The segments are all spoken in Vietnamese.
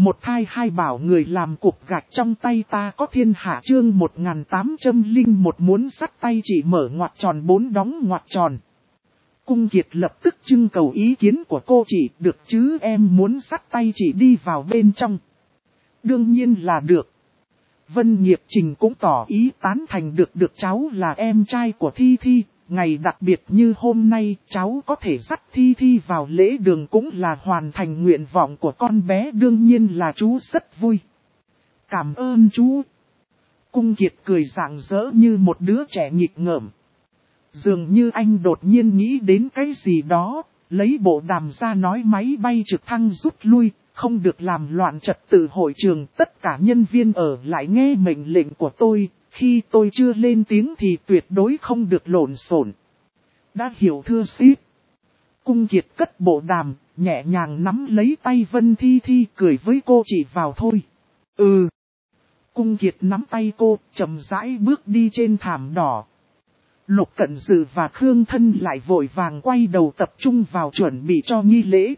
Một thai hai bảo người làm cục gạch trong tay ta có thiên hạ chương 1801 muốn sắt tay chỉ mở ngoặc tròn 4 đóng ngoặc tròn. Cung Kiệt lập tức trưng cầu ý kiến của cô chị, được chứ em muốn sắt tay chị đi vào bên trong. Đương nhiên là được. Vân Nghiệp Trình cũng tỏ ý tán thành được cháu là em trai của Thi Thi. Ngày đặc biệt như hôm nay cháu có thể dắt Thi Thi vào lễ đường cũng là hoàn thành nguyện vọng của con bé, đương nhiên là chú rất vui. Cảm ơn chú. Cung Kiệt cười rạng rỡ như một đứa trẻ nghịch ngợm. Dường như anh đột nhiên nghĩ đến cái gì đó, lấy bộ đàm ra nói máy bay trực thăng rút lui, không được làm loạn trật tự hội trường, tất cả nhân viên ở lại nghe mệnh lệnh của tôi. Khi tôi chưa lên tiếng thì tuyệt đối không được lộn xộn. Đã hiểu thưa sếp. Cung Kiệt cất bộ đàm, nhẹ nhàng nắm lấy tay Vân Thi Thi, cười với cô chị vào thôi. Ừ. Cung Kiệt nắm tay cô, chậm rãi bước đi trên thảm đỏ. Lục Cận Dự và Khương Thân lại vội vàng quay đầu tập trung vào chuẩn bị cho nghi lễ.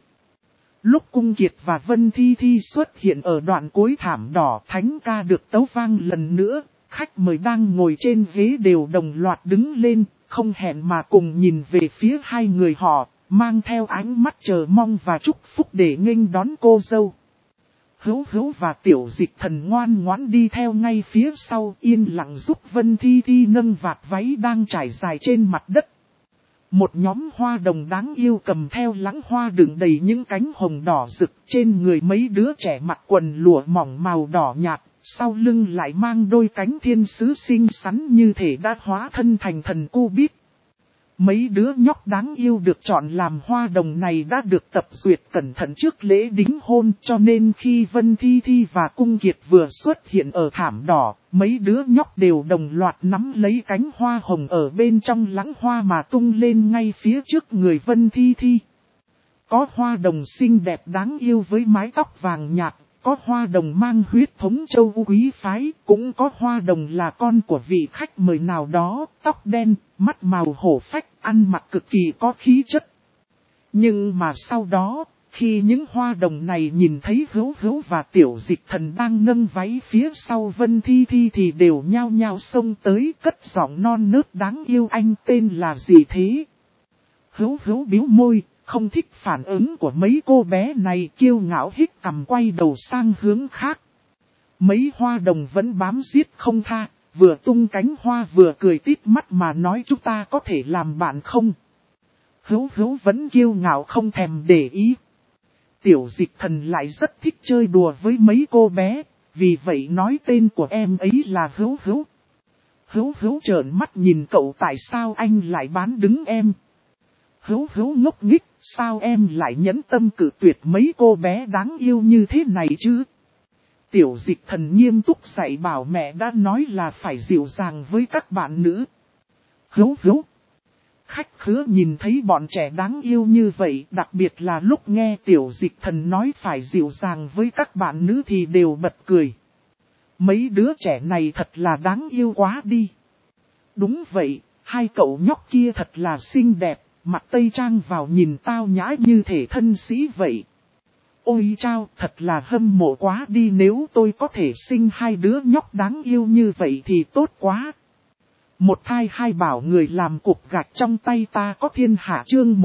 Lúc Cung Kiệt và Vân Thi Thi xuất hiện ở đoạn cuối thảm đỏ, thánh ca được tấu vang lần nữa. Khách mời đang ngồi trên ghế đều đồng loạt đứng lên, không hẹn mà cùng nhìn về phía hai người họ, mang theo ánh mắt chờ mong và chúc phúc để nghênh đón cô dâu. Hữu Hữu và Tiểu Dịch Thần ngoan ngoãn đi theo ngay phía sau, yên lặng giúp Vân Thi Thi nâng vạt váy đang trải dài trên mặt đất. Một nhóm hoa đồng đáng yêu cầm theo lẵng hoa đựng đầy những cánh hồng đỏ rực, trên người mấy đứa trẻ mặc quần lụa mỏng màu đỏ nhạt, sau lưng lại mang đôi cánh thiên sứ xinh xắn như thể đã hóa thân thành thần Cupid. Mấy đứa nhóc đáng yêu được chọn làm hoa đồng này đã được tập duyệt cẩn thận trước lễ đính hôn, cho nên khi Vân Thi Thi và Cung Kiệt vừa xuất hiện ở thảm đỏ, mấy đứa nhóc đều đồng loạt nắm lấy cánh hoa hồng ở bên trong lẵng hoa mà tung lên ngay phía trước người Vân Thi Thi. Có hoa đồng xinh đẹp đáng yêu với mái tóc vàng nhạt, có hoa đồng mang huyết thống châu quý phái, cũng có hoa đồng là con của vị khách mời nào đó, tóc đen, mắt màu hổ phách, ăn mặc cực kỳ có khí chất. Nhưng mà sau đó, khi những hoa đồng này nhìn thấy Hữu Hữu và Tiểu Dịch Thần đang nâng váy phía sau Vân Thi Thi thì đều nhao nhao xông tới, cất giọng non nớt đáng yêu, anh tên là gì thế? Hữu Hữu bĩu môi, không thích phản ứng của mấy cô bé này, kiêu ngạo hít cằm quay đầu sang hướng khác. Mấy hoa đồng vẫn bám giết không tha, vừa tung cánh hoa vừa cười tít mắt mà nói chúng ta có thể làm bạn không? Hữu Hữu vẫn kiêu ngạo không thèm để ý. Tiểu Dịch Thần lại rất thích chơi đùa với mấy cô bé, vì vậy nói tên của em ấy là Hữu Hữu. Hữu Hữu trợn mắt nhìn cậu, tại sao anh lại bán đứng em? Hữu Hữu ngốc nghếch, sao em lại nhẫn tâm cự tuyệt mấy cô bé đáng yêu như thế này chứ? Tiểu Dịch Thần nghiêm túc dạy bảo mẹ đã nói là phải dịu dàng với các bạn nữ. Hữu Hữu. Khách khứa nhìn thấy bọn trẻ đáng yêu như vậy, đặc biệt là lúc nghe Tiểu Dịch Thần nói phải dịu dàng với các bạn nữ thì đều bật cười. Mấy đứa trẻ này thật là đáng yêu quá đi. Đúng vậy, hai cậu nhóc kia thật là xinh đẹp. Mặc tây trang vào nhìn tao nhã như thể thân sĩ vậy. Ôi chao, thật là hâm mộ quá đi, nếu tôi có thể sinh hai đứa nhóc đáng yêu như vậy thì tốt quá. Một thai hai bảo người làm cục gạch trong tay ta có thiên hạ chương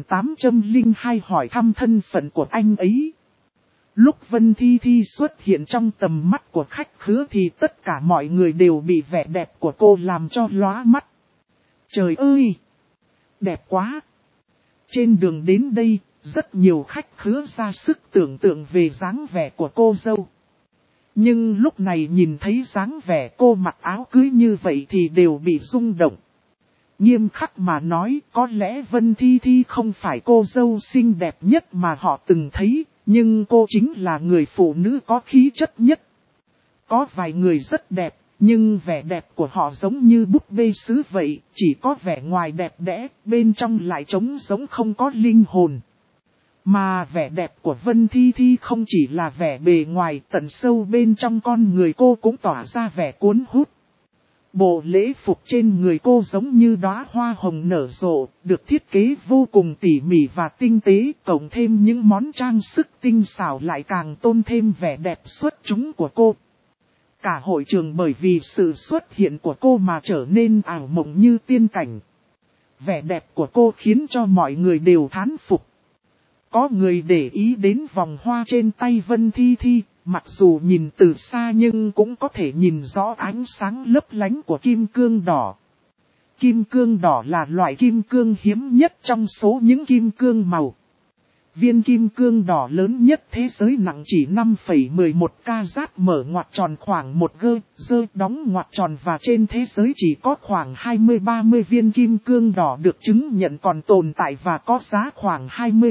1802 hỏi thăm thân phận của anh ấy. Lúc Vân Thi Thi xuất hiện trong tầm mắt của khách khứa thì tất cả mọi người đều bị vẻ đẹp của cô làm cho lóa mắt. Trời ơi! Đẹp quá! Trên đường đến đây, rất nhiều khách khứa ra sức tưởng tượng về dáng vẻ của cô dâu. Nhưng lúc này nhìn thấy dáng vẻ cô mặc áo cưới như vậy thì đều bị rung động. Nghiêm khắc mà nói, có lẽ Vân Thi Thi không phải cô dâu xinh đẹp nhất mà họ từng thấy, nhưng cô chính là người phụ nữ có khí chất nhất. Có vài người rất đẹp, nhưng vẻ đẹp của họ giống như búp bê sứ vậy, chỉ có vẻ ngoài đẹp đẽ, bên trong lại trống giống không có linh hồn. Mà vẻ đẹp của Vân Thi Thi không chỉ là vẻ bề ngoài, tận sâu bên trong con người cô cũng tỏa ra vẻ cuốn hút. Bộ lễ phục trên người cô giống như đóa hoa hồng nở rộ, được thiết kế vô cùng tỉ mỉ và tinh tế, cộng thêm những món trang sức tinh xảo lại càng tôn thêm vẻ đẹp xuất chúng của cô. Cả hội trường bởi vì sự xuất hiện của cô mà trở nên ảo mộng như tiên cảnh. Vẻ đẹp của cô khiến cho mọi người đều thán phục. Có người để ý đến vòng hoa trên tay Vân Thi Thi, mặc dù nhìn từ xa nhưng cũng có thể nhìn rõ ánh sáng lấp lánh của kim cương đỏ. Kim cương đỏ là loại kim cương hiếm nhất trong số những kim cương màu. Viên kim cương đỏ lớn nhất thế giới nặng chỉ 5,11 carat, mở ngoặc tròn khoảng 1 gơ, đóng ngoặc tròn, và trên thế giới chỉ có khoảng 20-30 viên kim cương đỏ được chứng nhận còn tồn tại và có giá khoảng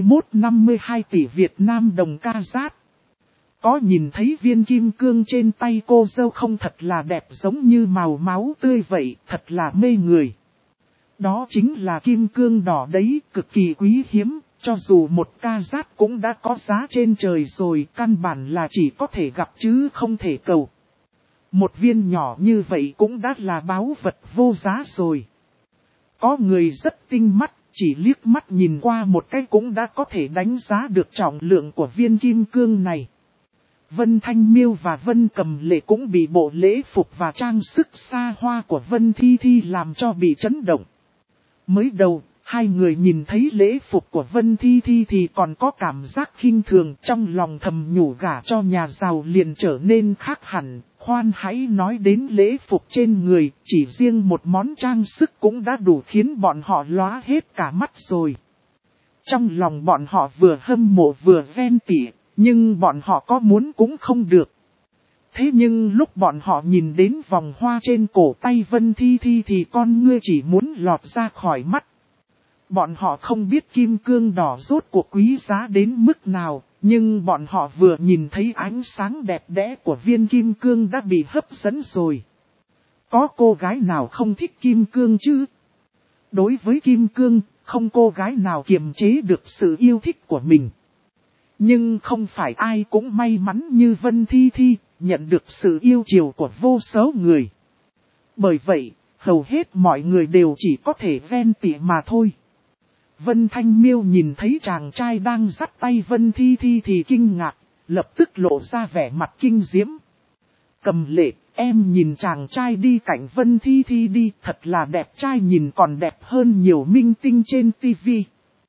21-52 tỷ Việt Nam đồng carat. Có nhìn thấy viên kim cương trên tay cô dâu không, thật là đẹp giống như màu máu tươi vậy, thật là mê người. Đó chính là kim cương đỏ đấy, cực kỳ quý hiếm. Cho dù 1 carat cũng đã có giá trên trời rồi, căn bản là chỉ có thể gặp chứ không thể cầu. Một viên nhỏ như vậy cũng đã là báu vật vô giá rồi. Có người rất tinh mắt, chỉ liếc mắt nhìn qua một cái cũng đã có thể đánh giá được trọng lượng của viên kim cương này. Vân Thanh Miêu và Vân Cầm Lệ cũng bị bộ lễ phục và trang sức xa hoa của Vân Thi Thi làm cho bị chấn động. Mới đầu, hai người nhìn thấy lễ phục của Vân Thi Thi thì còn có cảm giác khinh thường, trong lòng thầm nhủ gả cho nhà giàu liền trở nên khác hẳn. Khoan hãy nói đến lễ phục trên người, chỉ riêng một món trang sức cũng đã đủ khiến bọn họ lóa hết cả mắt rồi. Trong lòng bọn họ vừa hâm mộ vừa ghen tị, nhưng bọn họ có muốn cũng không được. Thế nhưng lúc bọn họ nhìn đến vòng hoa trên cổ tay Vân Thi Thi thì con ngươi chỉ muốn lọt ra khỏi mắt. Bọn họ không biết kim cương đỏ rốt cuộc quý giá đến mức nào, nhưng bọn họ vừa nhìn thấy ánh sáng đẹp đẽ của viên kim cương đã bị hấp dẫn rồi. Có cô gái nào không thích kim cương chứ? Đối với kim cương, không cô gái nào kiềm chế được sự yêu thích của mình. Nhưng không phải ai cũng may mắn như Vân Thi Thi, nhận được sự yêu chiều của vô số người. Bởi vậy, hầu hết mọi người đều chỉ có thể ghen tị mà thôi. Vân Thanh Miêu nhìn thấy chàng trai đang dắt tay Vân Thi Thi thì kinh ngạc, lập tức lộ ra vẻ mặt kinh diễm. Cầm Lệ, em nhìn chàng trai đi cạnh Vân Thi Thi đi, thật là đẹp trai, nhìn còn đẹp hơn nhiều minh tinh trên tivi.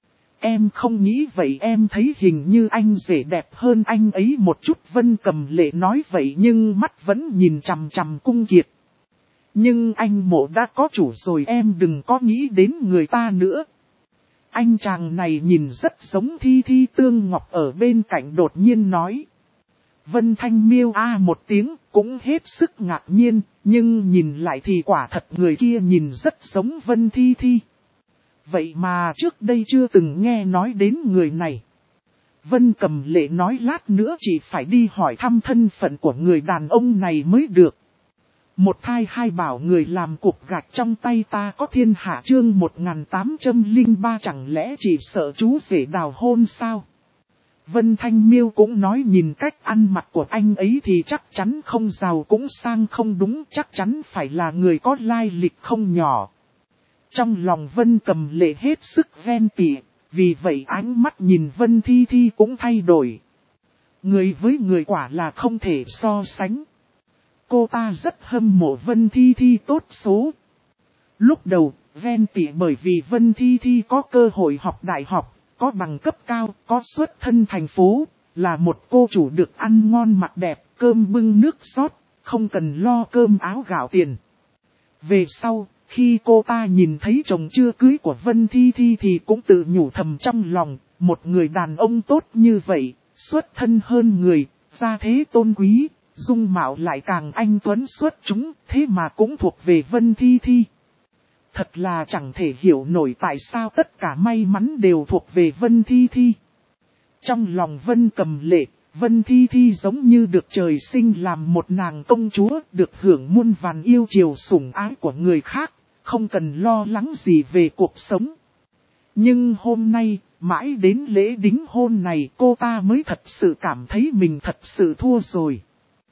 Em không nghĩ vậy, em thấy hình như anh rể đẹp hơn anh ấy một chút. Vân Cầm Lệ nói vậy nhưng mắt vẫn nhìn chằm chằm Cung Kiệt. Nhưng anh mộ đã có chủ rồi, em đừng có nghĩ đến người ta nữa. Anh chàng này nhìn rất giống Thi Thi. Tương Ngọc ở bên cạnh đột nhiên nói. Vân Thanh Miêu một tiếng, cũng hết sức ngạc nhiên, nhưng nhìn lại thì quả thật người kia nhìn rất giống Vân Thi Thi. Vậy mà trước đây chưa từng nghe nói đến người này. Vân Cầm Lệ nói lát nữa chỉ phải đi hỏi thăm thân phận của người đàn ông này mới được. Một thai hai bảo người làm cục gạch trong tay ta có thiên hạ. Chương 1803, chẳng lẽ chỉ sợ chú rể đào hôn sao? Vân Thanh Miêu cũng nói nhìn cách ăn mặc của anh ấy thì chắc chắn không giàu cũng sang không đúng, chắc chắn phải là người có lai lịch không nhỏ. Trong lòng Vân Cầm Lệ hết sức ghen tị, vì vậy ánh mắt nhìn Vân Thi Thi cũng thay đổi. Người với người quả là không thể so sánh. Cô ta rất hâm mộ Vân Thi Thi tốt số. Lúc đầu, ghen tị bởi vì Vân Thi Thi có cơ hội học đại học, có bằng cấp cao, có xuất thân thành phố, là một cô chủ được ăn ngon mặc đẹp, cơm bưng nước rót, không cần lo cơm áo gạo tiền. Về sau, khi cô ta nhìn thấy chồng chưa cưới của Vân Thi Thi thì cũng tự nhủ thầm trong lòng, một người đàn ông tốt như vậy, xuất thân hơn người, gia thế tôn quý, dung mạo lại càng anh tuấn xuất chúng, thế mà cũng thuộc về Vân Thi Thi. Thật là chẳng thể hiểu nổi tại sao tất cả may mắn đều thuộc về Vân Thi Thi. Trong lòng Vân Cầm Lệ, Vân Thi Thi giống như được trời sinh làm một nàng công chúa, được hưởng muôn vàn yêu chiều sủng ái của người khác, không cần lo lắng gì về cuộc sống. Nhưng hôm nay, mãi đến lễ đính hôn này cô ta mới thật sự cảm thấy mình thật sự thua rồi.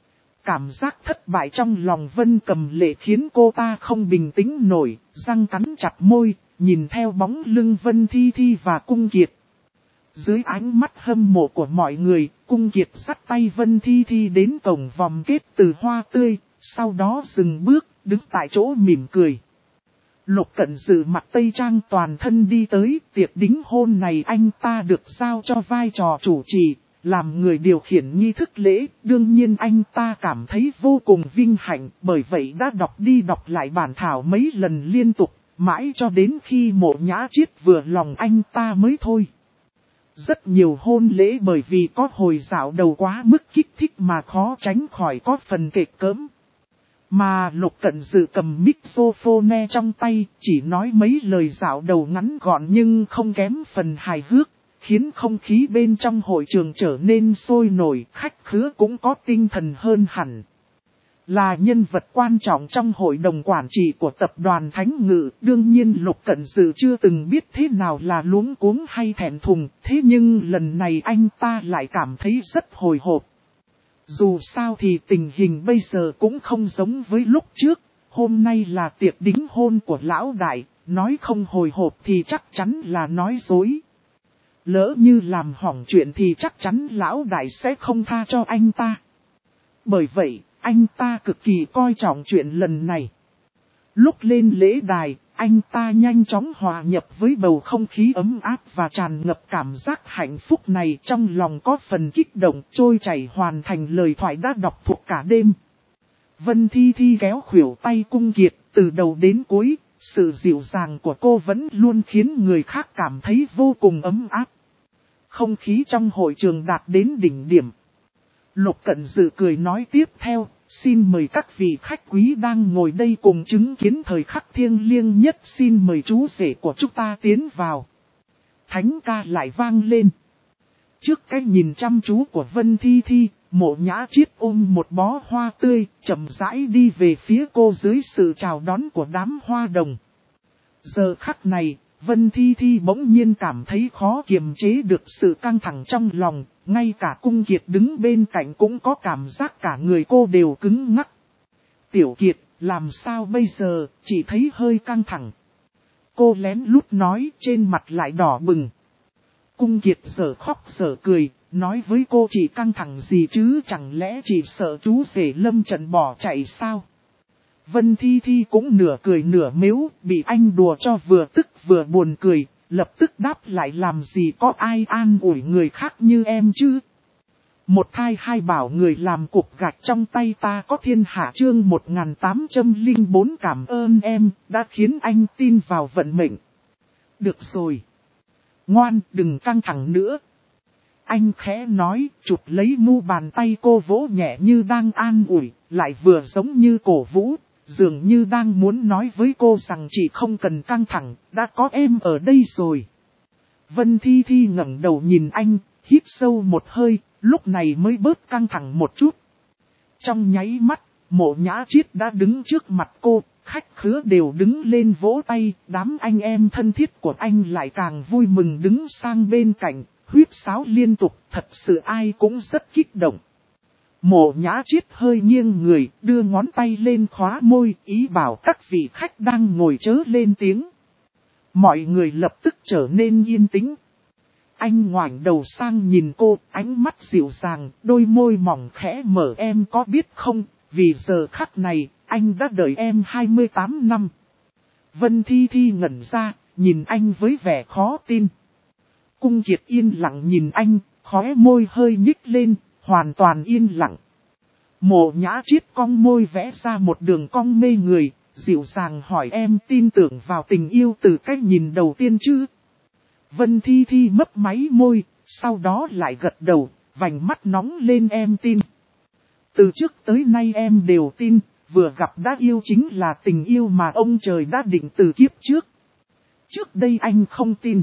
cảm giác thất bại trong lòng Vân Cầm Lệ khiến cô ta không bình tĩnh nổi, răng cắn chặt môi, nhìn theo bóng lưng Vân Thi Thi và Cung Kiệt. Dưới ánh mắt hâm mộ của mọi người, Cung Kiệt dắt tay Vân Thi Thi đến cổng vòng kết từ hoa tươi, sau đó dừng bước, đứng tại chỗ mỉm cười. Lục Cẩn Sự mặc tây trang toàn thân đi tới, tiệc đính hôn này anh ta được giao cho vai trò chủ trì, làm người điều khiển nghi thức lễ, đương nhiên anh ta cảm thấy vô cùng vinh hạnh, bởi vậy đã đọc đi đọc lại bản thảo mấy lần liên tục, mãi cho đến khi Mộ Nhã Chiết vừa lòng anh ta mới thôi. Rất nhiều hôn lễ bởi vì có hồi dạo đầu quá mức kích thích mà khó tránh khỏi có phần kịch cỡm. Mà Lục Cẩn Sự cầm microphone trong tay, chỉ nói mấy lời dạo đầu ngắn gọn nhưng không kém phần hài hước, khiến không khí bên trong hội trường trở nên sôi nổi, khách khứa cũng có tinh thần hơn hẳn. Là nhân vật quan trọng trong hội đồng quản trị của tập đoàn Thánh Ngự, đương nhiên Lục Cẩn Sự chưa từng biết thế nào là luống cuống hay thẹn thùng, thế nhưng lần này anh ta lại cảm thấy rất hồi hộp. Dù sao thì tình hình bây giờ cũng không giống với lúc trước, hôm nay là tiệc đính hôn của lão đại, nói không hồi hộp thì chắc chắn là nói dối. Lỡ như làm hỏng chuyện thì chắc chắn lão đại sẽ không tha cho anh ta. Bởi vậy, anh ta cực kỳ coi trọng chuyện lần này. Lúc lên lễ đài, anh ta nhanh chóng hòa nhập với bầu không khí ấm áp và tràn ngập cảm giác hạnh phúc này, trong lòng có phần kích động trôi chảy hoàn thành lời thoại đã đọc thuộc cả đêm. Vân Thi Thi kéo khuỷu tay Cung Kiệt, từ đầu đến cuối, sự dịu dàng của cô vẫn luôn khiến người khác cảm thấy vô cùng ấm áp. Không khí trong hội trường đạt đến đỉnh điểm. Lục Cẩn Sự cười nói tiếp theo, xin mời các vị khách quý đang ngồi đây cùng chứng kiến thời khắc thiêng liêng nhất, xin mời chú rể của chúng ta tiến vào. Thánh ca lại vang lên. Trước cái nhìn chăm chú của Vân Thi Thi, Mộ Nhã Chiết ôm một bó hoa tươi, chậm rãi đi về phía cô dưới sự chào đón của đám hoa đồng. Giờ khắc này, Vân Thi Thi bỗng nhiên cảm thấy khó kiềm chế được sự căng thẳng trong lòng, ngay cả Cung Kiệt đứng bên cạnh cũng có cảm giác cả người cô đều cứng ngắc. Tiểu Kiệt, làm sao bây giờ, chỉ thấy hơi căng thẳng. Cô lén lút nói, trên mặt lại đỏ bừng. Cung Kiệt giờ khóc giờ cười, nói với cô chỉ căng thẳng gì chứ, chẳng lẽ chỉ sợ chú rể lâm trận bỏ chạy sao? Vân Thi Thi cũng nửa cười nửa mếu, bị anh đùa cho vừa tức vừa buồn cười, lập tức đáp lại, làm gì có ai an ủi người khác như em chứ. Một thai hai bảo người làm cục gạch trong tay ta có thiên hạ, chương 1804 cảm ơn em, đã khiến anh tin vào vận mệnh. Được rồi. Ngoan, đừng căng thẳng nữa. Anh khẽ nói, chụp lấy mu bàn tay cô vỗ nhẹ như đang an ủi, lại vừa giống như cổ vũ. Dường như đang muốn nói với cô rằng chị không cần căng thẳng, đã có em ở đây rồi. Vân Thi Thi ngẩng đầu nhìn anh, hít sâu một hơi, lúc này mới bớt căng thẳng một chút. Trong nháy mắt, Mộ Nhã Chiết đã đứng trước mặt cô, khách khứa đều đứng lên vỗ tay, đám anh em thân thiết của anh lại càng vui mừng đứng sang bên cạnh, huýt sáo liên tục, thật sự ai cũng rất kích động. Mộ Nhã Chiết hơi nghiêng người, đưa ngón tay lên khóa môi, ý bảo các vị khách đang ngồi chớ lên tiếng. Mọi người lập tức trở nên yên tĩnh. Anh ngoảnh đầu sang nhìn cô, ánh mắt dịu dàng, đôi môi mỏng khẽ mở, em có biết không, vì giờ khắc này, anh đã đợi em 28 năm. Vân Thi Thi ngẩn ra, nhìn anh với vẻ khó tin. Cung Kiệt yên lặng nhìn anh, khóe môi hơi nhích lên. Hoàn toàn yên lặng. Mộ Nhã Chiết cong môi vẽ ra một đường cong mê người, dịu dàng hỏi, em tin tưởng vào tình yêu từ cách nhìn đầu tiên chứ? Vân Thi Thi mấp máy môi, sau đó lại gật đầu, vành mắt nóng lên, em tin. Từ trước tới nay em đều tin, vừa gặp đã yêu chính là tình yêu mà ông trời đã định từ kiếp trước. Trước đây anh không tin.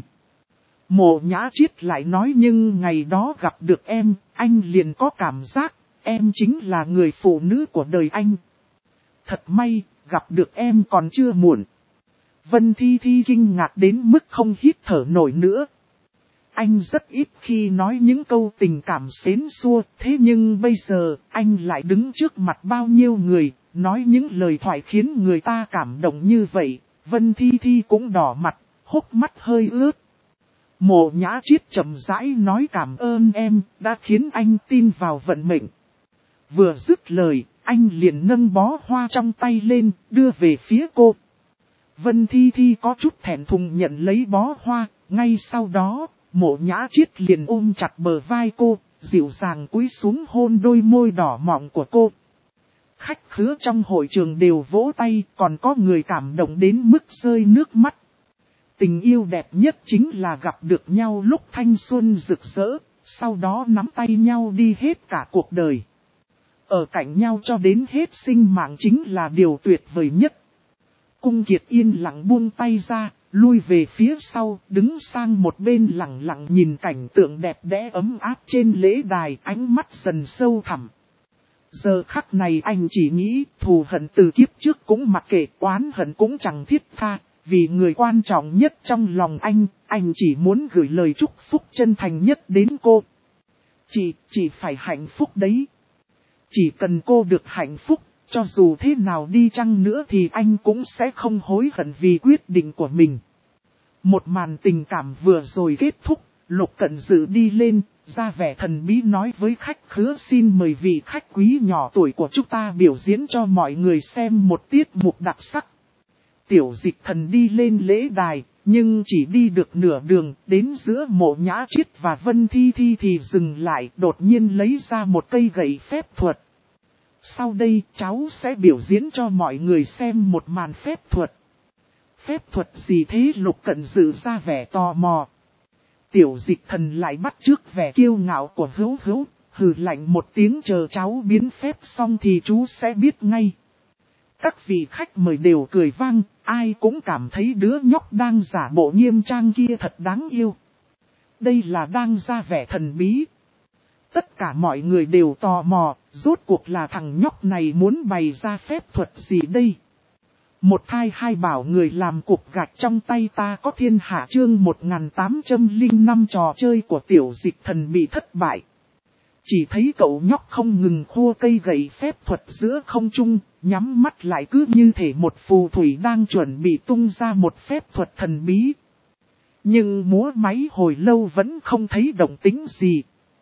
Mộ Nhã Chiết lại nói, nhưng ngày đó gặp được em, anh liền có cảm giác, em chính là người phụ nữ của đời anh. Thật may, gặp được em còn chưa muộn. Vân Thi Thi kinh ngạc đến mức không hít thở nổi nữa. anh rất ít khi nói những câu tình cảm xến xua, thế nhưng bây giờ, anh lại đứng trước mặt bao nhiêu người, nói những lời thoại khiến người ta cảm động như vậy. Vân Thi Thi cũng đỏ mặt, hốc mắt hơi ướt. Mộ Nhã Triết chậm rãi nói cảm ơn em, đã khiến anh tin vào vận mệnh. Vừa dứt lời, anh liền nâng bó hoa trong tay lên, đưa về phía cô. Vân Thi Thi có chút thẹn thùng nhận lấy bó hoa, ngay sau đó, Mộ Nhã Triết liền ôm chặt bờ vai cô, dịu dàng cúi xuống hôn đôi môi đỏ mọng của cô. Khách khứa trong hội trường đều vỗ tay, còn có người cảm động đến mức rơi nước mắt. Tình yêu đẹp nhất chính là gặp được nhau lúc thanh xuân rực rỡ, sau đó nắm tay nhau đi hết cả cuộc đời. Ở cạnh nhau cho đến hết sinh mạng chính là điều tuyệt vời nhất. Cung Kiệt yên lặng buông tay ra, lui về phía sau, đứng sang một bên lặng lặng nhìn cảnh tượng đẹp đẽ ấm áp trên lễ đài, ánh mắt dần sâu thẳm. Giờ khắc này anh chỉ nghĩ thù hận từ kiếp trước cũng mặc kệ, oán hận cũng chẳng thiết tha, vì người quan trọng nhất trong lòng anh chỉ muốn gửi lời chúc phúc chân thành nhất đến cô. Chị phải hạnh phúc đấy. Chỉ cần cô được hạnh phúc, cho dù thế nào đi chăng nữa thì anh cũng sẽ không hối hận vì quyết định của mình. Một màn tình cảm vừa rồi kết thúc, Lục Cẩn Dự đi lên, ra vẻ thần bí nói với khách khứa xin mời vị khách quý nhỏ tuổi của chúng ta biểu diễn cho mọi người xem một tiết mục đặc sắc. Tiểu Dịch Thần đi lên lễ đài, nhưng chỉ đi được nửa đường, đến giữa Mộ Nhã Triết và Vân Thi Thi thì dừng lại, đột nhiên lấy ra một cây gậy phép thuật. Sau đây cháu sẽ biểu diễn cho mọi người xem một màn phép thuật. Phép thuật gì thế? Lục Cẩn Dự ra vẻ tò mò. Tiểu Dịch Thần lại bắt chước vẻ kiêu ngạo của Hữu Hữu, hừ lạnh một tiếng chờ cháu biến phép xong thì chú sẽ biết ngay. Các vị khách mời đều cười vang, ai cũng cảm thấy đứa nhóc đang giả bộ nghiêm trang kia thật đáng yêu. Đây là đang ra vẻ thần bí. Tất cả mọi người đều tò mò, rốt cuộc là thằng nhóc này muốn bày ra phép thuật gì đây? Một thai hai bảo người làm cục gạch trong tay ta có thiên hạ chương 1805 trò chơi của Tiểu Dịch Thần bị thất bại. Chỉ thấy cậu nhóc không ngừng khua cây gậy phép thuật giữa không trung, nhắm mắt lại cứ như thể một phù thủy đang chuẩn bị tung ra một phép thuật thần bí. Nhưng múa máy hồi lâu vẫn không thấy động tĩnh gì.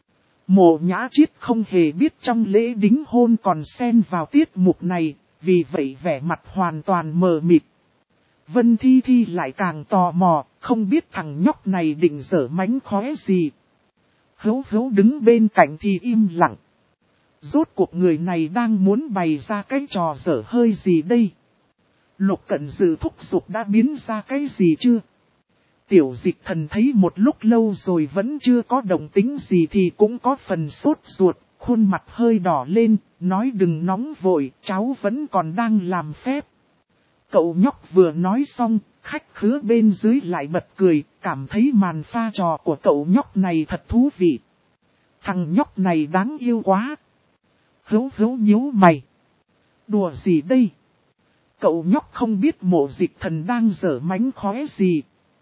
Mộ Nhã Triết không hề biết trong lễ đính hôn còn xen vào tiết mục này, vì vậy vẻ mặt hoàn toàn mờ mịt. Vân Thi Thi lại càng tò mò, không biết thằng nhóc này định dở mánh khóe gì. Hữu Hữu đứng bên cạnh thì im lặng. Rốt cuộc người này đang muốn bày ra cái trò dở hơi gì đây? Lục Cẩn Dự thúc giục đã biến ra cái gì chưa? Tiểu Dịch Thần thấy một lúc lâu rồi vẫn chưa có động tĩnh gì thì cũng có phần sốt ruột, khuôn mặt hơi đỏ lên, nói đừng nóng vội, cháu vẫn còn đang làm phép. Cậu nhóc vừa nói xong, khách khứa bên dưới lại bật cười, cảm thấy màn pha trò của cậu nhóc này thật thú vị. Thằng nhóc này đáng yêu quá. Hữu Hữu nhíu mày. Đùa gì đây? Cậu nhóc không biết Mộ Dịch Thần đang dở mánh khóe gì.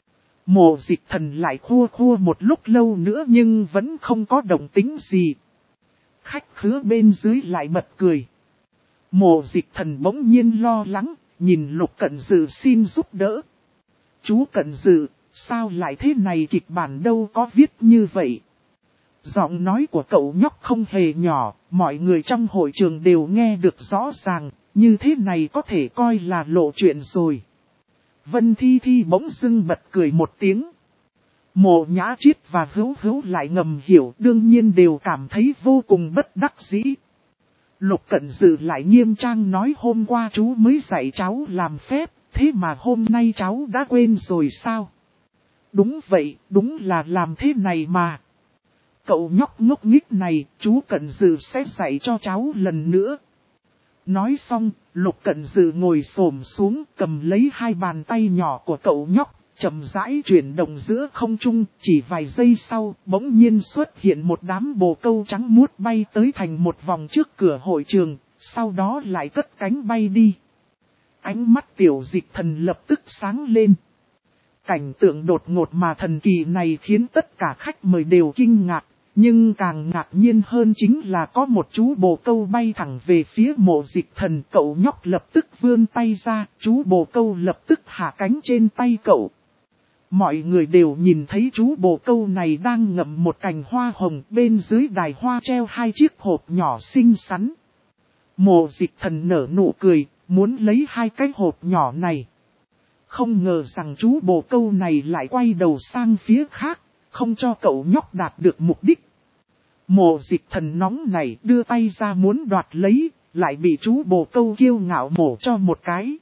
Mộ Dịch Thần lại khua một lúc lâu nữa nhưng vẫn không có động tĩnh gì. Khách khứa bên dưới lại bật cười. Mộ Dịch Thần bỗng nhiên lo lắng, nhìn Lục Cẩn Dự xin giúp đỡ. Chú Cẩn Dự, sao lại thế này, kịch bản đâu có viết như vậy? Giọng nói của cậu nhóc không hề nhỏ, mọi người trong hội trường đều nghe được rõ ràng, như thế này có thể coi là lộ chuyện rồi. Vân Thi Thi bỗng dưng bật cười một tiếng. Mộ Nhã Triết và Hữu Hữu lại ngầm hiểu, đương nhiên đều cảm thấy vô cùng bất đắc dĩ. Lục Cẩn Dự lại nghiêm trang nói hôm qua chú mới dạy cháu làm phép, thế mà hôm nay cháu đã quên rồi sao? Đúng vậy, đúng là làm thế này mà. Cậu nhóc ngốc nghếch này, chú Cẩn Dự sẽ dạy cho cháu lần nữa. Nói xong, Lục Cẩn Dự ngồi xổm xuống cầm lấy hai bàn tay nhỏ của cậu nhóc, chậm rãi chuyển động giữa không trung, chỉ vài giây sau, bỗng nhiên xuất hiện một đám bồ câu trắng muốt bay tới thành một vòng trước cửa hội trường, sau đó lại cất cánh bay đi. Ánh mắt Tiểu Dịch Thần lập tức sáng lên. Cảnh tượng đột ngột mà thần kỳ này khiến tất cả khách mời đều kinh ngạc. Nhưng càng ngạc nhiên hơn chính là có một chú bồ câu bay thẳng về phía Mộ Dịch Thần. Cậu nhóc lập tức vươn tay ra, chú bồ câu lập tức hạ cánh trên tay cậu. Mọi người đều nhìn thấy chú bồ câu này đang ngậm một cành hoa hồng, bên dưới đài hoa treo 2 chiếc hộp nhỏ xinh xắn. Mộ Dịch Thần nở nụ cười, muốn lấy 2 cái hộp nhỏ này. Không ngờ rằng chú bồ câu này lại quay đầu sang phía khác, không cho cậu nhóc đạt được mục đích. Mộ Dịch Thần nóng này đưa tay ra muốn đoạt lấy, lại bị chú bồ câu kiêu ngạo mổ cho một cái.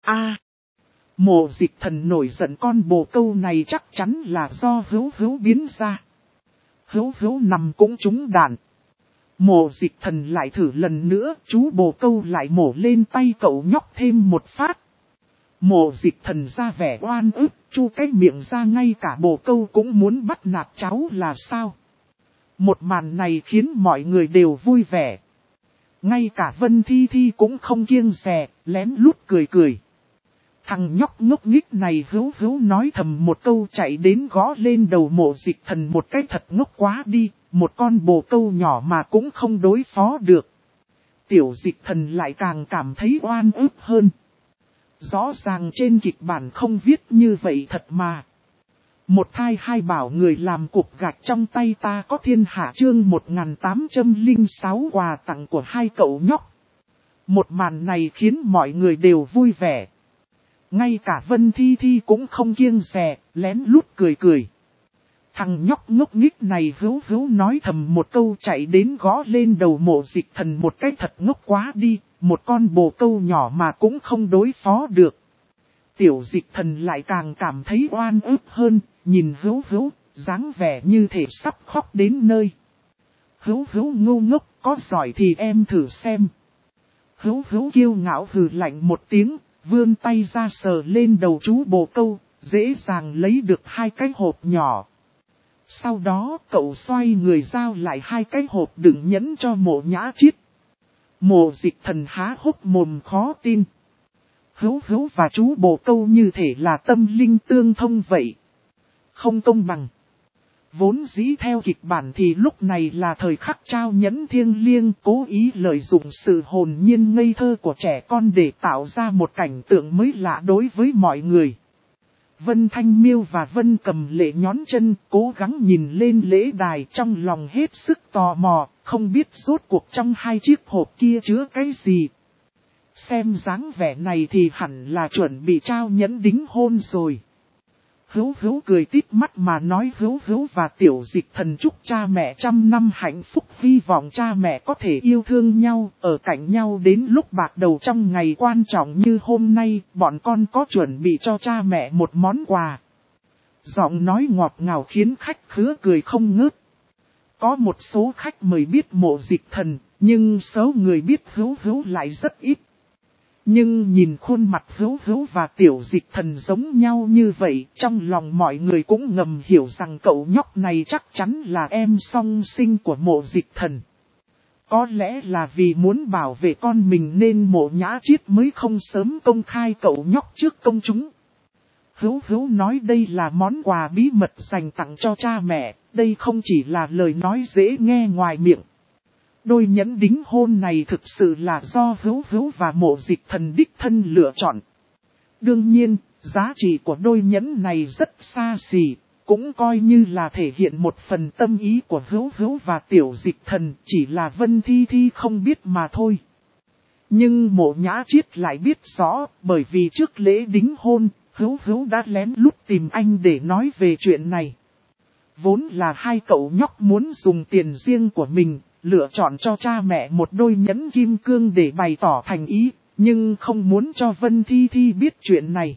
Mộ Dịch Thần nổi giận, con bồ câu này chắc chắn là do Hữu Hữu biến ra. Hữu Hữu nằm cũng trúng đạn. Mộ Dịch Thần lại thử lần nữa, chú bồ câu lại mổ lên tay cậu nhóc thêm một phát. Mộ Dịch Thần ra vẻ oan ức, chu cái miệng ra, ngay cả bồ câu cũng muốn bắt nạt cháu là sao. Một màn này khiến mọi người đều vui vẻ. Ngay cả Vân Thi Thi cũng không kiêng dè, lén lút cười cười. Thằng nhóc ngốc nghếch này Hữu Hữu nói thầm một câu, chạy đến gõ lên đầu Mộ Dịch Thần một cái, thật ngốc quá đi, một con bồ câu nhỏ mà cũng không đối phó được. Tiểu Dịch Thần lại càng cảm thấy oan ức hơn. Rõ ràng trên kịch bản không viết như vậy thật mà. Một thai hai bảo người làm cục gạch trong tay ta có thiên hạ, chương 1806 quà tặng của 2 cậu nhóc. Một màn này khiến mọi người đều vui vẻ. Ngay cả Vân Thi Thi cũng không kiêng dè, lén lút cười cười. Thằng nhóc ngốc nghếch này Hữu Hữu nói thầm một câu, chạy đến gõ lên đầu Mộ Dịch Thần một cái, thật ngốc quá đi, một con bồ câu nhỏ mà cũng không đối phó được. Tiểu Dịch Thần lại càng cảm thấy oan ức hơn, nhìn Hữu Hữu, dáng vẻ như thể sắp khóc đến nơi. Hữu Hữu ngu ngốc, có giỏi thì em thử xem. Hữu Hữu kiêu ngạo hừ lạnh một tiếng, vươn tay ra sờ lên đầu chú bồ câu, dễ dàng lấy được 2 cái hộp nhỏ. Sau đó cậu xoay người giao lại 2 cái hộp đựng nhẫn cho Mộ Nhã Chiết. Mộ Dịch Thần há hốc mồm khó tin. Hữu Hữu và chú bồ câu như thể là tâm linh tương thông vậy. Không công bằng. Vốn dĩ theo kịch bản thì lúc này là thời khắc trao nhẫn thiêng liêng, cố ý lợi dụng sự hồn nhiên ngây thơ của trẻ con để tạo ra một cảnh tượng mới lạ đối với mọi người. Vân Thanh Miêu và Vân Cầm Lệ nhón chân, cố gắng nhìn lên lễ đài, trong lòng hết sức tò mò, không biết rốt cuộc trong 2 chiếc hộp kia chứa cái gì. Xem dáng vẻ này thì hẳn là chuẩn bị trao nhẫn đính hôn rồi. Hữu Hữu cười tít mắt mà nói, Hữu Hữu và Tiểu Dịch Thần chúc cha mẹ 100 năm hạnh phúc, hy vọng cha mẹ có thể yêu thương nhau, ở cạnh nhau đến lúc bạc đầu trong ngày quan trọng như hôm nay, bọn con có chuẩn bị cho cha mẹ một món quà. Giọng nói ngọt ngào khiến khách khứa cười không ngớt. Có một số khách mời biết Mộ Dịch Thần, nhưng số người biết Hữu Hữu lại rất ít. Nhưng nhìn khuôn mặt Hữu Hữu và Tiểu Dịch Thần giống nhau như vậy, trong lòng mọi người cũng ngầm hiểu rằng cậu nhóc này chắc chắn là em song sinh của Mộ Dịch Thần. Có lẽ là vì muốn bảo vệ con mình nên Mộ Nhã Chiết mới không sớm công khai cậu nhóc trước công chúng. Hữu Hữu nói đây là món quà bí mật dành tặng cho cha mẹ, đây không chỉ là lời nói dễ nghe ngoài miệng. Đôi nhẫn đính hôn này thực sự là do Hữu Hữu và Mộ Dịch Thần đích thân lựa chọn. Đương nhiên, giá trị của đôi nhẫn này rất xa xỉ, cũng coi như là thể hiện một phần tâm ý của Hữu Hữu và Tiểu Dịch Thần, chỉ là Vân Thi Thi không biết mà thôi. Nhưng Mộ Nhã Chiết lại biết rõ, bởi vì trước lễ đính hôn, Hữu Hữu đã lén lút tìm anh để nói về chuyện này. Vốn là 2 cậu nhóc muốn dùng tiền riêng của mình, lựa chọn cho cha mẹ một đôi nhẫn kim cương để bày tỏ thành ý, nhưng không muốn cho Vân Thi Thi biết chuyện này.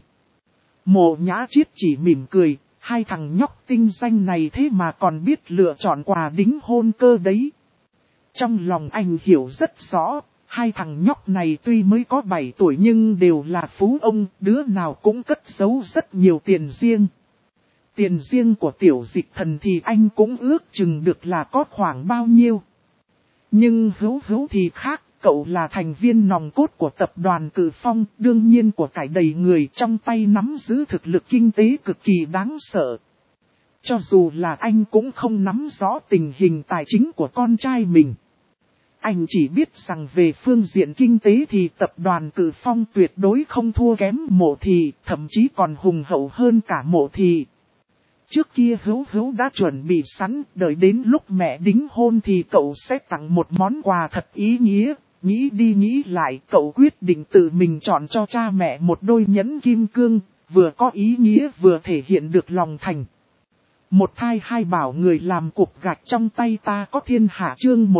Mộ Nhã Chiết chỉ mỉm cười, 2 thằng nhóc tinh danh này thế mà còn biết lựa chọn quà đính hôn cơ đấy. Trong lòng anh hiểu rất rõ, 2 thằng nhóc này tuy mới có 7 tuổi nhưng đều là phú ông, đứa nào cũng cất giấu rất nhiều tiền riêng. Tiền riêng của Tiểu Dịch Thần thì anh cũng ước chừng được là có khoảng bao nhiêu. Nhưng Hữu Hữu thì khác, cậu là thành viên nòng cốt của tập đoàn Cự Phong, đương nhiên của cải đầy người trong tay nắm giữ thực lực kinh tế cực kỳ đáng sợ. Cho dù là anh cũng không nắm rõ tình hình tài chính của con trai mình. Anh chỉ biết rằng về phương diện kinh tế thì tập đoàn Cự Phong tuyệt đối không thua kém Mộ Thị, thậm chí còn hùng hậu hơn cả Mộ Thị. Trước kia Hữu đã chuẩn bị sẵn, đợi đến lúc mẹ đính hôn thì cậu sẽ tặng một món quà thật ý nghĩa. Nghĩ đi nghĩ lại, cậu quyết định tự mình chọn cho cha mẹ một đôi nhẫn kim cương, vừa có ý nghĩa vừa thể hiện được lòng thành. Một thai hai bảo người làm cục gạch trong tay ta có thiên hạ chương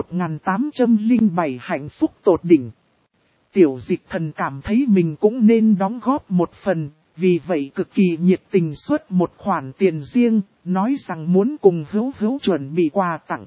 1807 hạnh phúc tột đỉnh. Tiểu Dịch Thần cảm thấy mình cũng nên đóng góp một phần, vì vậy cực kỳ nhiệt tình xuất một khoản tiền riêng, nói rằng muốn cùng Hữu chuẩn bị quà tặng.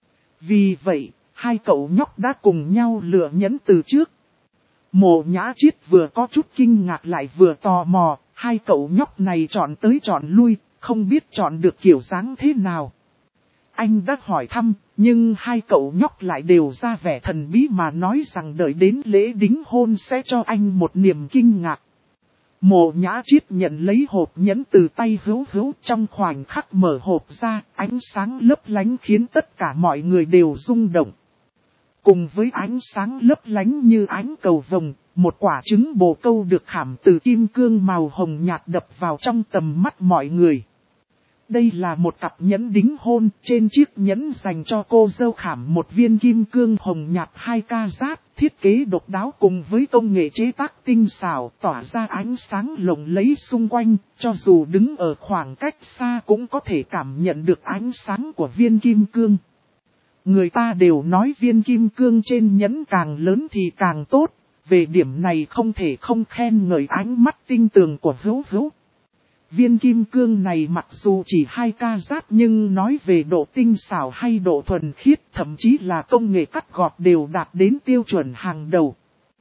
Vì vậy, hai cậu nhóc đã cùng nhau lựa nhẫn từ trước. Mộ Nhã Chiết vừa có chút kinh ngạc lại vừa tò mò, hai cậu nhóc này chọn tới chọn lui, không biết chọn được kiểu dáng thế nào. Anh đã hỏi thăm, nhưng hai cậu nhóc lại đều ra vẻ thần bí mà nói rằng đợi đến lễ đính hôn sẽ cho anh một niềm kinh ngạc. Mộ Nhã Chiết nhận lấy hộp nhẫn từ tay Hữu trong khoảnh khắc mở hộp ra, ánh sáng lấp lánh khiến tất cả mọi người đều rung động. Cùng với ánh sáng lấp lánh như ánh cầu vồng, một quả trứng bồ câu được khảm từ kim cương màu hồng nhạt đập vào trong tầm mắt mọi người. Đây là một cặp nhẫn đính hôn, trên chiếc nhẫn dành cho cô dâu khảm một viên kim cương hồng nhạt 2K, thiết kế độc đáo cùng với công nghệ chế tác tinh xảo tỏa ra ánh sáng lộng lẫy xung quanh, cho dù đứng ở khoảng cách xa cũng có thể cảm nhận được ánh sáng của viên kim cương. Người ta đều nói viên kim cương trên nhẫn càng lớn thì càng tốt, về điểm này không thể không khen ngợi ánh mắt tinh tường của Hữu. Viên kim cương này mặc dù chỉ 2K nhưng nói về độ tinh xảo hay độ thuần khiết thậm chí là công nghệ cắt gọt đều đạt đến tiêu chuẩn hàng đầu.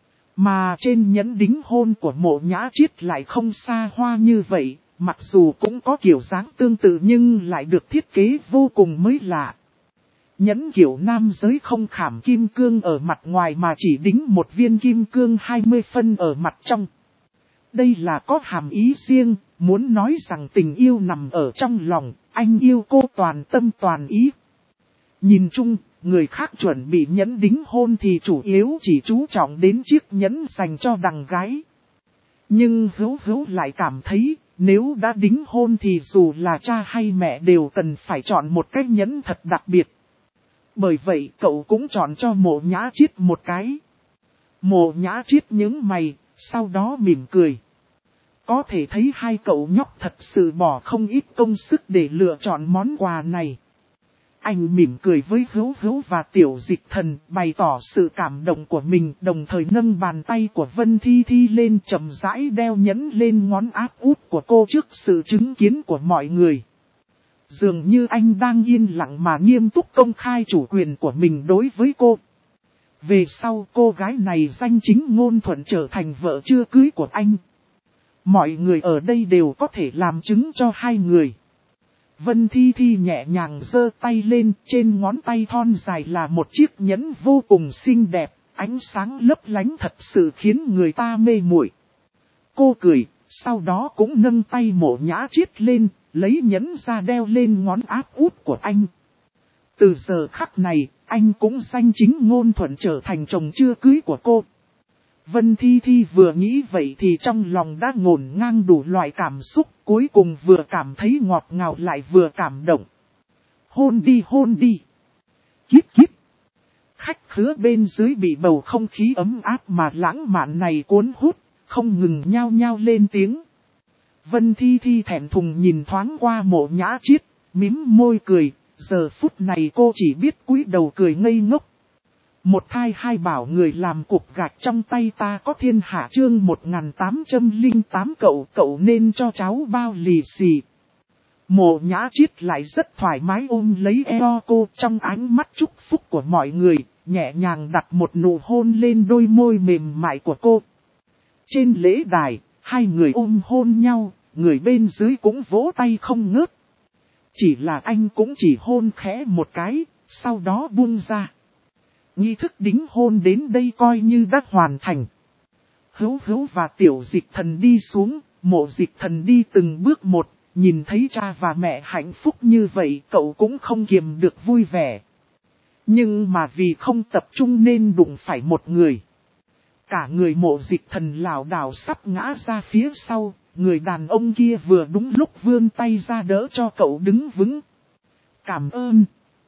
Mà trên nhẫn đính hôn của Mộ Nhã Chiết lại không xa hoa như vậy, mặc dù cũng có kiểu dáng tương tự nhưng lại được thiết kế vô cùng mới lạ. Nhẫn kiểu nam giới không khảm kim cương ở mặt ngoài mà chỉ đính một viên kim cương 20 phân ở mặt trong. Đây là có hàm ý riêng, muốn nói rằng tình yêu nằm ở trong lòng, anh yêu cô toàn tâm toàn ý. Nhìn chung, người khác chuẩn bị nhẫn đính hôn thì chủ yếu chỉ chú trọng đến chiếc nhẫn dành cho đằng gái. Nhưng Hữu lại cảm thấy, nếu đã đính hôn thì dù là cha hay mẹ đều cần phải chọn một cái nhẫn thật đặc biệt. Bởi vậy cậu cũng chọn cho Mộ Nhã Chiết một cái. Mộ Nhã Chiết nhướng mày, sau đó mỉm cười. Có thể thấy hai cậu nhóc thật sự bỏ không ít công sức để lựa chọn món quà này. Anh mỉm cười với Hữu và Tiểu Dịch Thần bày tỏ sự cảm động của mình, đồng thời nâng bàn tay của Vân Thi lên chậm rãi đeo nhẫn lên ngón áp út của cô trước sự chứng kiến của mọi người. Dường như anh đang yên lặng mà nghiêm túc công khai chủ quyền của mình đối với cô. Về sau cô gái này danh chính ngôn thuận trở thành vợ chưa cưới của anh. Mọi người ở đây đều có thể làm chứng cho hai người. Vân Thi nhẹ nhàng giơ tay lên, trên ngón tay thon dài là một chiếc nhẫn vô cùng xinh đẹp, ánh sáng lấp lánh thật sự khiến người ta mê muội. Cô cười, sau đó cũng nâng tay Mộ Nhã Chiết lên, lấy nhẫn ra đeo lên ngón áp út của anh. Từ giờ khắc này, anh cũng danh chính ngôn thuận trở thành chồng chưa cưới của cô. Vân Thi vừa nghĩ vậy thì trong lòng đã ngổn ngang đủ loại cảm xúc, cuối cùng vừa cảm thấy ngọt ngào lại vừa cảm động. Hôn đi. Kíp. Khách khứa bên dưới bị bầu không khí ấm áp mà lãng mạn này cuốn hút, không ngừng nhao nhao lên tiếng. Vân Thi thẹn thùng nhìn thoáng qua Mộ Nhã Chiết, mím môi cười, giờ phút này cô chỉ biết cúi đầu cười ngây ngốc. Một thai hai bảo người làm cục gạch trong tay ta có thiên hạ chương 1808 cậu nên cho cháu bao lì xì. Mộ Nhã Chiết lại rất thoải mái ôm lấy eo cô, trong ánh mắt chúc phúc của mọi người, nhẹ nhàng đặt một nụ hôn lên đôi môi mềm mại của cô. Trên lễ đài, hai người ôm hôn nhau, người bên dưới cũng vỗ tay không ngớt. Chỉ là anh cũng chỉ hôn khẽ một cái, sau đó buông ra. Nghi thức đính hôn đến đây coi như đã hoàn thành. Hữu Hữu và Tiểu Dịch Thần đi xuống, Mộ Dịch Thần đi từng bước một, nhìn thấy cha và mẹ hạnh phúc như vậy cậu cũng không kiềm được vui vẻ. Nhưng mà vì không tập trung nên đụng phải một người. Cả người Mộ Dịch Thần lảo đảo sắp ngã ra phía sau, người đàn ông kia vừa đúng lúc vươn tay ra đỡ cho cậu đứng vững. Cảm ơn.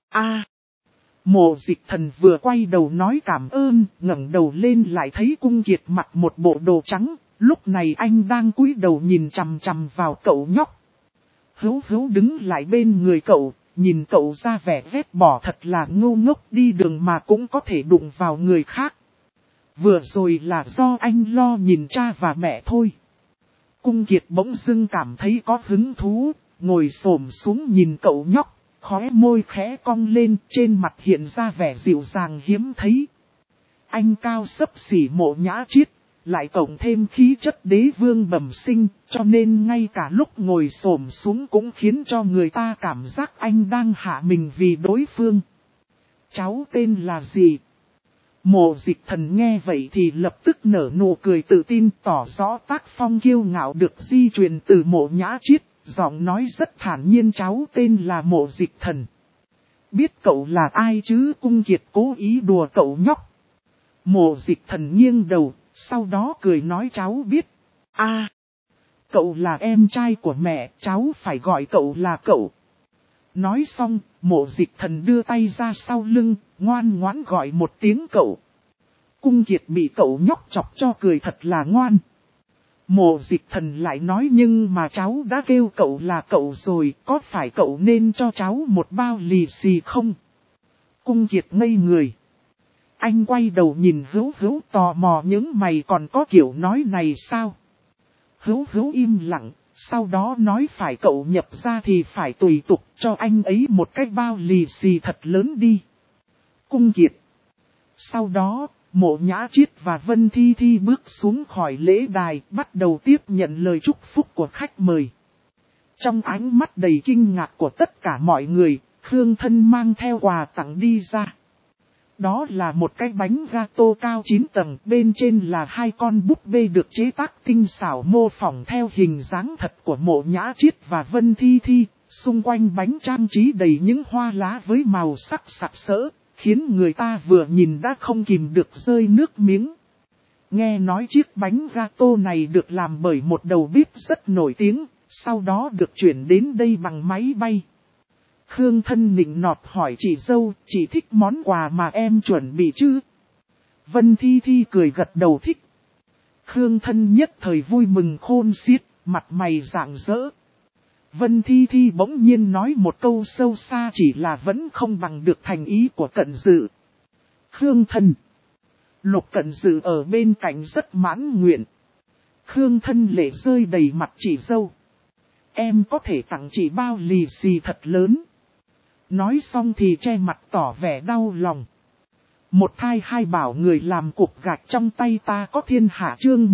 Mộ Dịch Thần vừa quay đầu nói cảm ơn, ngẩng đầu lên lại thấy Cung Kiệt mặc một bộ đồ trắng, lúc này anh đang cúi đầu nhìn chằm chằm vào cậu nhóc. Hữu Hữu đứng lại bên người cậu, nhìn cậu ra vẻ ghét bỏ thật là ngu ngốc, đi đường mà cũng có thể đụng vào người khác. Vừa rồi là do anh lo nhìn cha và mẹ thôi. Cung Kiệt bỗng dưng cảm thấy có hứng thú, ngồi xổm xuống nhìn cậu nhóc, khóe môi khẽ cong lên, trên mặt hiện ra vẻ dịu dàng hiếm thấy. Anh cao xấp xỉ Mộ Nhã Chiết, lại cộng thêm khí chất đế vương bẩm sinh, cho nên ngay cả lúc ngồi xổm xuống cũng khiến cho người ta cảm giác anh đang hạ mình vì đối phương. Cháu tên là gì? Mộ Dịch Thần nghe vậy thì lập tức nở nụ cười tự tin, tỏ rõ tác phong kiêu ngạo được di truyền từ Mộ Nhã Chiết, giọng nói rất thản nhiên, cháu tên là Mộ Dịch Thần. Biết cậu là ai chứ? Cung Kiệt cố ý đùa cậu nhóc. Mộ Dịch Thần nghiêng đầu, sau đó cười nói cháu biết. Cậu là em trai của mẹ, cháu phải gọi cậu là cậu. Nói xong, Mộ Dịch Thần đưa tay ra sau lưng, ngoan ngoãn gọi một tiếng cậu. Cung Kiệt bị cậu nhóc chọc cho cười thật là ngoan. Mộ Dịch Thần lại nói nhưng mà cháu đã kêu cậu là cậu rồi, có phải cậu nên cho cháu một bao lì xì không? Cung Kiệt ngây người. Anh quay đầu nhìn Hữu Hữu tò mò, những mày còn có kiểu nói này sao? Hữu Hữu im lặng, sau đó nói phải cậu nhập ra thì phải tùy tục cho anh ấy một cái bao lì xì thật lớn đi. Cung Kiệt. Sau đó, Mộ Nhã Chiết và Vân Thi Thi bước xuống khỏi lễ đài, bắt đầu tiếp nhận lời chúc phúc của khách mời. Trong ánh mắt đầy kinh ngạc của tất cả mọi người, Khương Thân mang theo quà tặng đi ra. Đó là một cái bánh gato cao 9 tầng, bên trên là 2 con búp bê được chế tác tinh xảo mô phỏng theo hình dáng thật của Mộ Nhã Chiết và Vân Thi Thi. Xung quanh bánh trang trí đầy những hoa lá với màu sắc sặc sỡ, khiến người ta vừa nhìn đã không kìm được rơi nước miếng. Nghe nói chiếc bánh gato này được làm bởi một đầu bếp rất nổi tiếng, sau đó được chuyển đến đây bằng máy bay. Khương Thân nịnh nọt hỏi chị dâu, chị thích món quà mà em chuẩn bị chứ? Vân Thi Thi cười gật đầu thích. Khương Thân nhất thời vui mừng khôn xiết, mặt mày rạng rỡ. Vân Thi Thi bỗng nhiên nói một câu sâu xa, chỉ là vẫn không bằng được thành ý của Cận Dự. Khương Thân. Lục Cận Dự ở bên cạnh rất mãn nguyện. Khương Thân lệ rơi đầy mặt chị dâu. Em có thể tặng chị bao lì xì thật lớn. Nói xong thì che mặt tỏ vẻ đau lòng. Một thai hai bảo người làm cục gạch trong tay ta có thiên hạ, chương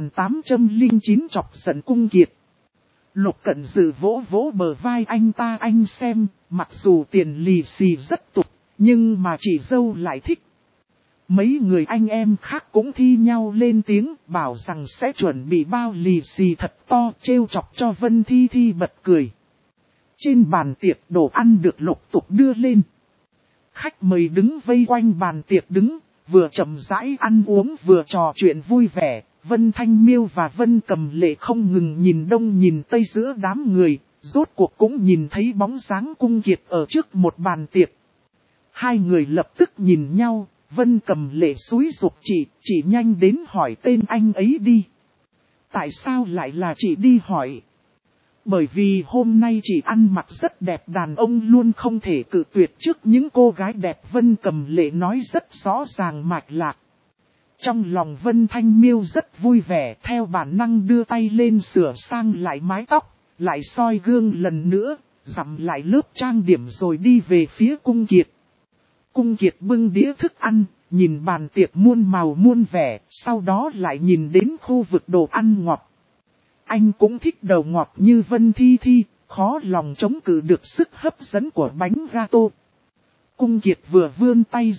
1809 chọc giận Cung Kiệt. Lục Cận Dự vỗ vỗ bờ vai anh ta, anh xem, mặc dù tiền lì xì rất tục, nhưng mà chị dâu lại thích. Mấy người anh em khác cũng thi nhau lên tiếng, bảo rằng sẽ chuẩn bị bao lì xì thật to, trêu chọc cho Vân Thi Thi bật cười. Trên bàn tiệc đồ ăn được lục tục đưa lên. Khách mời đứng vây quanh bàn tiệc đứng, vừa chậm rãi ăn uống vừa trò chuyện vui vẻ. Vân Thanh Miêu và Vân Cầm Lệ không ngừng nhìn đông nhìn tây giữa đám người, rốt cuộc cũng nhìn thấy bóng dáng Cung Kiệt ở trước một bàn tiệc. Hai người lập tức nhìn nhau, Vân Cầm Lệ xúi giục chị nhanh đến hỏi tên anh ấy đi. Tại sao lại là chị đi hỏi? Bởi vì hôm nay chị ăn mặc rất đẹp, đàn ông luôn không thể cự tuyệt trước những cô gái đẹp, Vân Cầm Lệ nói rất rõ ràng mạch lạc. Trong lòng Vân Thanh Miêu rất vui vẻ, theo bản năng đưa tay lên sửa sang lại mái tóc, lại soi gương lần nữa, dặm lại lớp trang điểm rồi đi về phía Cung Kiệt. Cung Kiệt bưng đĩa thức ăn, nhìn bàn tiệc muôn màu muôn vẻ, sau đó lại nhìn đến khu vực đồ ăn ngọt. Anh cũng thích đầu ngọt như Vân Thi Thi, khó lòng chống cự được sức hấp dẫn của bánh gato. Cung Kiệt vừa vươn tay ra,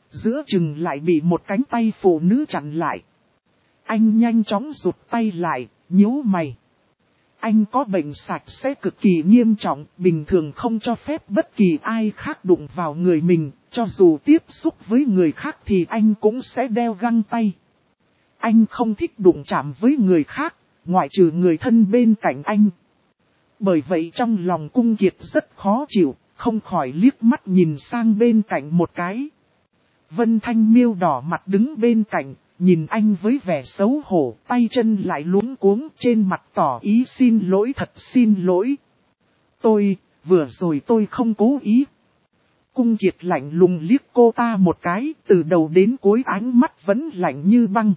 giữa chừng lại bị một cánh tay phụ nữ chặn lại. Anh nhanh chóng rụt tay lại, nhíu mày. Anh có bệnh sạch sẽ cực kỳ nghiêm trọng, bình thường không cho phép bất kỳ ai khác đụng vào người mình, cho dù tiếp xúc với người khác thì anh cũng sẽ đeo găng tay. Anh không thích đụng chạm với người khác, ngoại trừ người thân bên cạnh anh. Bởi vậy trong lòng Cung Kiệt rất khó chịu, không khỏi liếc mắt nhìn sang bên cạnh một cái. Vân Thanh Miêu đỏ mặt đứng bên cạnh, nhìn anh với vẻ xấu hổ, tay chân lại luống cuống, trên mặt tỏ ý xin lỗi, thật xin lỗi. Vừa rồi tôi không cố ý. Cung Kiệt lạnh lùng liếc cô ta một cái, từ đầu đến cuối ánh mắt vẫn lạnh như băng.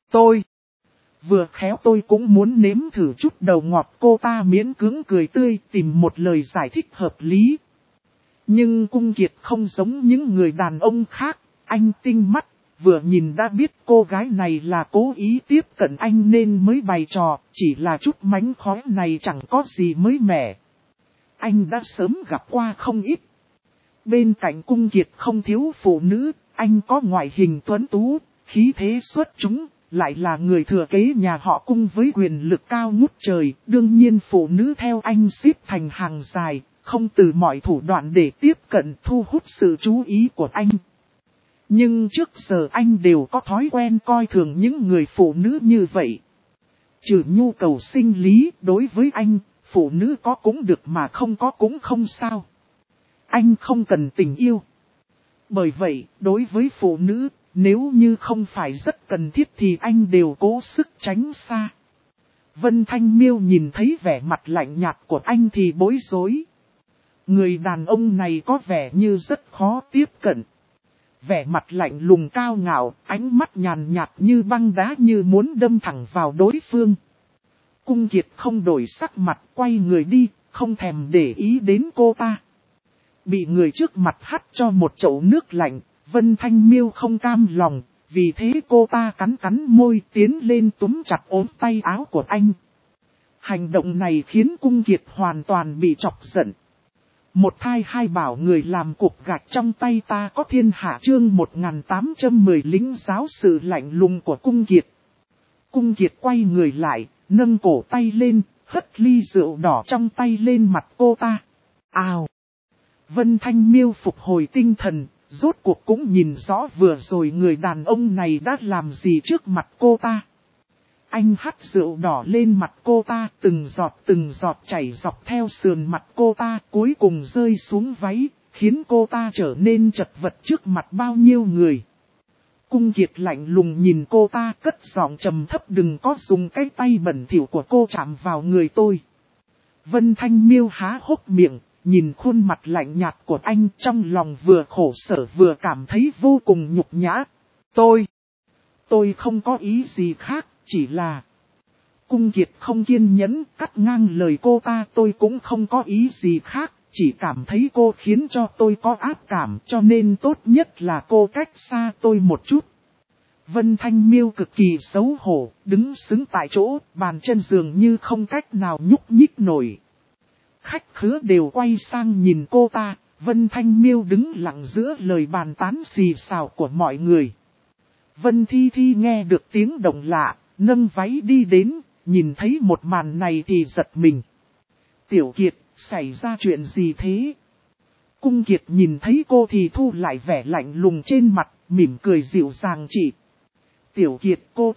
Vừa khéo tôi cũng muốn nếm thử chút đầu ngọt, cô ta miễn cưỡng cười tươi, tìm một lời giải thích hợp lý. Nhưng Cung Kiệt không giống những người đàn ông khác, anh tinh mắt, vừa nhìn đã biết cô gái này là cố ý tiếp cận anh nên mới bày trò, chỉ là chút mánh khóe này chẳng có gì mới mẻ. Anh đã sớm gặp qua không ít. Bên cạnh Cung Kiệt không thiếu phụ nữ, anh có ngoại hình tuấn tú, khí thế xuất chúng, lại là người thừa kế nhà họ Cung với quyền lực cao ngút trời, đương nhiên phụ nữ theo anh xếp thành hàng dài, không từ mọi thủ đoạn để tiếp cận thu hút sự chú ý của anh. Nhưng trước giờ anh đều có thói quen coi thường những người phụ nữ như vậy. Trừ nhu cầu sinh lý, đối với anh, phụ nữ có cũng được mà không có cũng không sao. Anh không cần tình yêu. Bởi vậy, đối với phụ nữ, nếu như không phải rất cần thiết thì anh đều cố sức tránh xa. Vân Thanh Miêu nhìn thấy vẻ mặt lạnh nhạt của anh thì bối rối. Người đàn ông này có vẻ như rất khó tiếp cận. Vẻ mặt lạnh lùng cao ngạo, ánh mắt nhàn nhạt như băng đá, như muốn đâm thẳng vào đối phương. Cung Kiệt không đổi sắc mặt, quay người đi, không thèm để ý đến cô ta. Bị người trước mặt hắt cho một chậu nước lạnh, Vân Thanh Miêu không cam lòng, vì thế cô ta cắn môi tiến lên túm chặt ốm tay áo của anh. Hành động này khiến Cung Kiệt hoàn toàn bị chọc giận. Một thai hai bảo người làm cục gạch trong tay ta có thiên hạ, chương 1810 lính giáo sự lạnh lùng của Cung Kiệt. Cung Kiệt quay người lại, nâng cổ tay lên, hất ly rượu đỏ trong tay lên mặt cô ta. Ào! Vân Thanh Miêu phục hồi tinh thần, rốt cuộc cũng nhìn rõ vừa rồi người đàn ông này đã làm gì trước mặt cô ta. Anh hắt rượu đỏ lên mặt cô ta, từng giọt chảy dọc theo sườn mặt cô ta, cuối cùng rơi xuống váy, khiến cô ta trở nên chật vật trước mặt bao nhiêu người. Cung Kiệt lạnh lùng nhìn cô ta, cất giọng trầm thấp, đừng có dùng cái tay bẩn thỉu của cô chạm vào người tôi. Vân Thanh Miêu há hốc miệng, nhìn khuôn mặt lạnh nhạt của anh, trong lòng vừa khổ sở vừa cảm thấy vô cùng nhục nhã. Tôi không có ý gì khác, chỉ là... Cung Kiệt không kiên nhẫn cắt ngang lời cô ta, tôi cũng không có ý gì khác, chỉ cảm thấy cô khiến cho tôi có ác cảm, cho nên tốt nhất là cô cách xa tôi một chút. Vân Thanh Miêu cực kỳ xấu hổ, đứng sững tại chỗ, bàn chân dường như không cách nào nhúc nhích nổi. Khách khứa đều quay sang nhìn cô ta, Vân Thanh Miêu đứng lặng giữa lời bàn tán xì xào của mọi người. Vân Thi Thi nghe được tiếng động lạ, nâng váy đi đến, nhìn thấy một màn này thì giật mình. Tiểu Kiệt, xảy ra chuyện gì thế? Cung Kiệt nhìn thấy cô thì thu lại vẻ lạnh lùng trên mặt, mỉm cười dịu dàng chỉ. Tiểu Kiệt,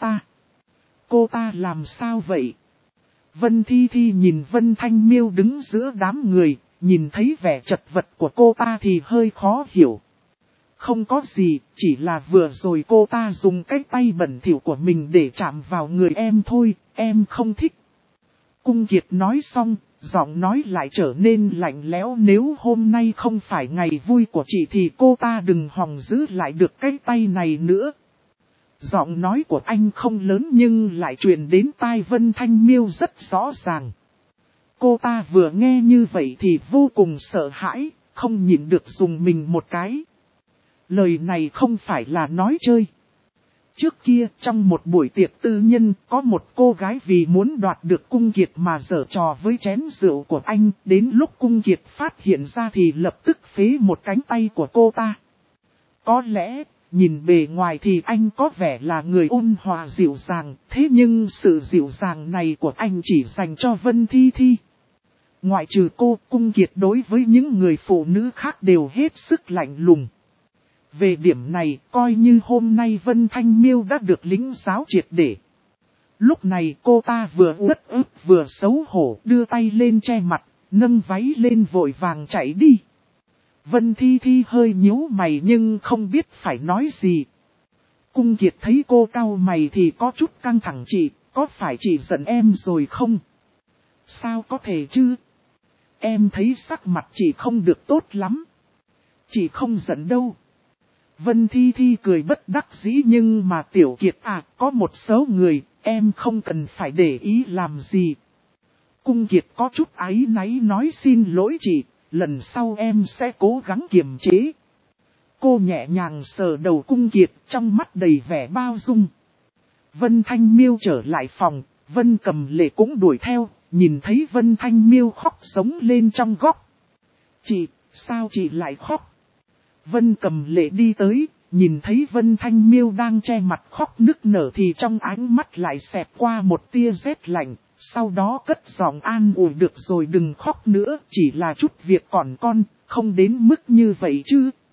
cô ta làm sao vậy? Vân Thi Thi nhìn Vân Thanh Miêu đứng giữa đám người, nhìn thấy vẻ chật vật của cô ta thì hơi khó hiểu. Không có gì, chỉ là vừa rồi cô ta dùng cái tay bẩn thỉu của mình để chạm vào người em thôi, em không thích. Cung Kiệt nói xong, giọng nói lại trở nên lạnh lẽo, nếu hôm nay không phải ngày vui của chị thì cô ta đừng hòng giữ lại được cái tay này nữa. Giọng nói của anh không lớn nhưng lại truyền đến tai Vân Thanh Miêu rất rõ ràng. Cô ta vừa nghe như vậy thì vô cùng sợ hãi, không nhịn được dùng mình một cái. Lời này không phải là nói chơi. Trước kia, trong một buổi tiệc tư nhân, có một cô gái vì muốn đoạt được Cung Kiệt mà giở trò với chén rượu của anh, đến lúc Cung Kiệt phát hiện ra thì lập tức phế một cánh tay của cô ta. Có lẽ, nhìn bề ngoài thì anh có vẻ là người ôn hòa dịu dàng, thế nhưng sự dịu dàng này của anh chỉ dành cho Vân Thi Thi. Ngoại trừ cô, Cung Kiệt đối với những người phụ nữ khác đều hết sức lạnh lùng. Về điểm này, coi như hôm nay Vân Thanh Miêu đã được lĩnh giáo triệt để. Lúc này cô ta vừa uất ức vừa xấu hổ, đưa tay lên che mặt, nâng váy lên vội vàng chạy đi. Vân Thi Thi hơi nhíu mày nhưng không biết phải nói gì. Cung Kiệt thấy cô cau mày thì có chút căng thẳng. Chị, có phải chị giận em rồi không? Sao có thể chứ? Em thấy sắc mặt chị không được tốt lắm. Chị không giận đâu. Vân Thi Thi cười bất đắc dĩ nhưng mà Tiểu Kiệt à, có một số người, em không cần phải để ý làm gì. Cung Kiệt có chút áy náy nói xin lỗi chị, lần sau em sẽ cố gắng kiềm chế. Cô nhẹ nhàng sờ đầu Cung Kiệt, trong mắt đầy vẻ bao dung. Vân Thanh Miêu trở lại phòng, Vân Cầm Lệ cũng đuổi theo, nhìn thấy Vân Thanh Miêu khóc sống lên trong góc. Chị, sao chị lại khóc? Vân Cầm Lệ đi tới, nhìn thấy Vân Thanh Miêu đang che mặt khóc nức nở thì trong ánh mắt lại xẹt qua một tia rét lạnh, sau đó cất giọng an ủi được rồi đừng khóc nữa, chỉ là chút việc còn con, không đến mức như vậy chứ.